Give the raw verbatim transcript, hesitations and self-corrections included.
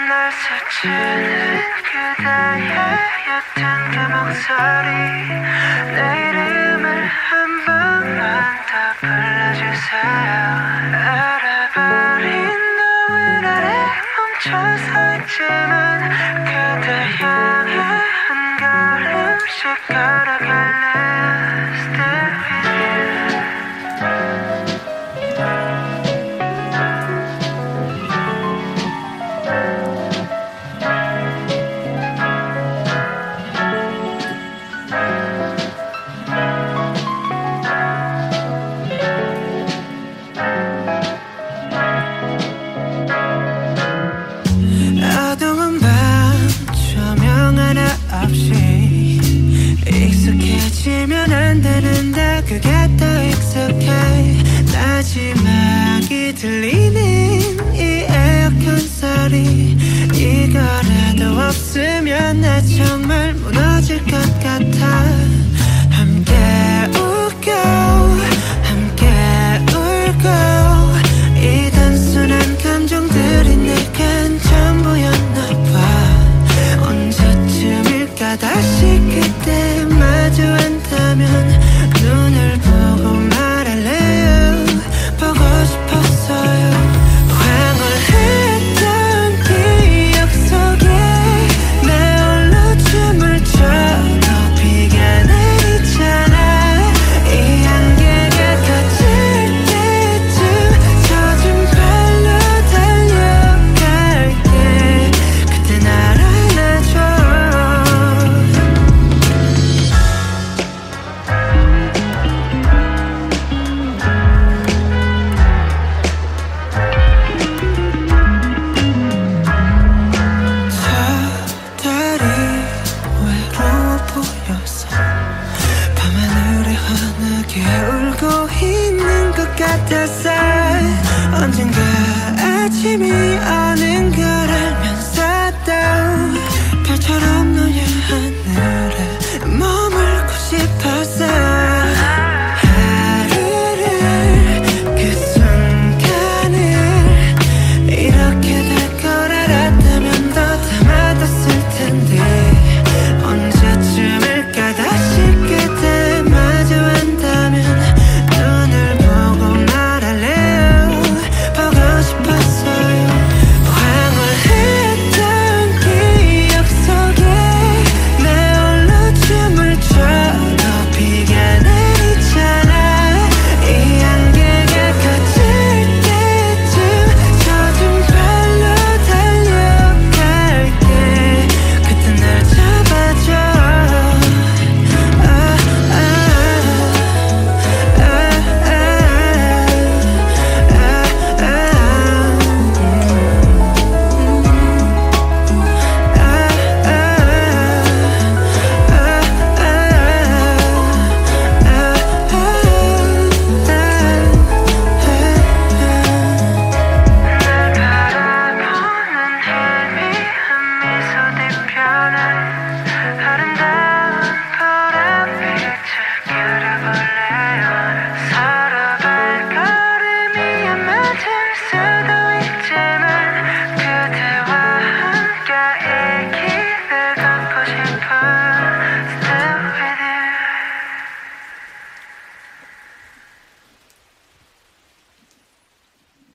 날 스치는 그대의 옅은 그 목소리 내 이름을 한 번만 더 불러주세요. 알아버린 노을 아래 멈춰서 있지만 그대 향해 한 걸음씩 걸어갈래요. Stay with you. 어두운 밤 조명 하나 없이 익숙해지면 안 되는데 그게 더 익숙해. 마지막이 들리는 이 에어컨 소리 이거라도 없으면 나 정말 무너질 것 같아. 함께 웃고 함께 울고 이 단순한 감정들이 내겐 전부였나 봐. 언제쯤일까 다시 그때 마주한다면 눈을 보고 말할래요. 보고 싶었어요. 황홀했던 기억 속에 내 홀로 춤을 춰도 비가 내리잖아. 이 안개가 걷힐 때쯤 젖은 발로 달려갈게. 그때 날 안아줘. 저 달이 외로워 보여서 밤하늘에 환하게 울고 있는 것 같았어. 언젠가 아침이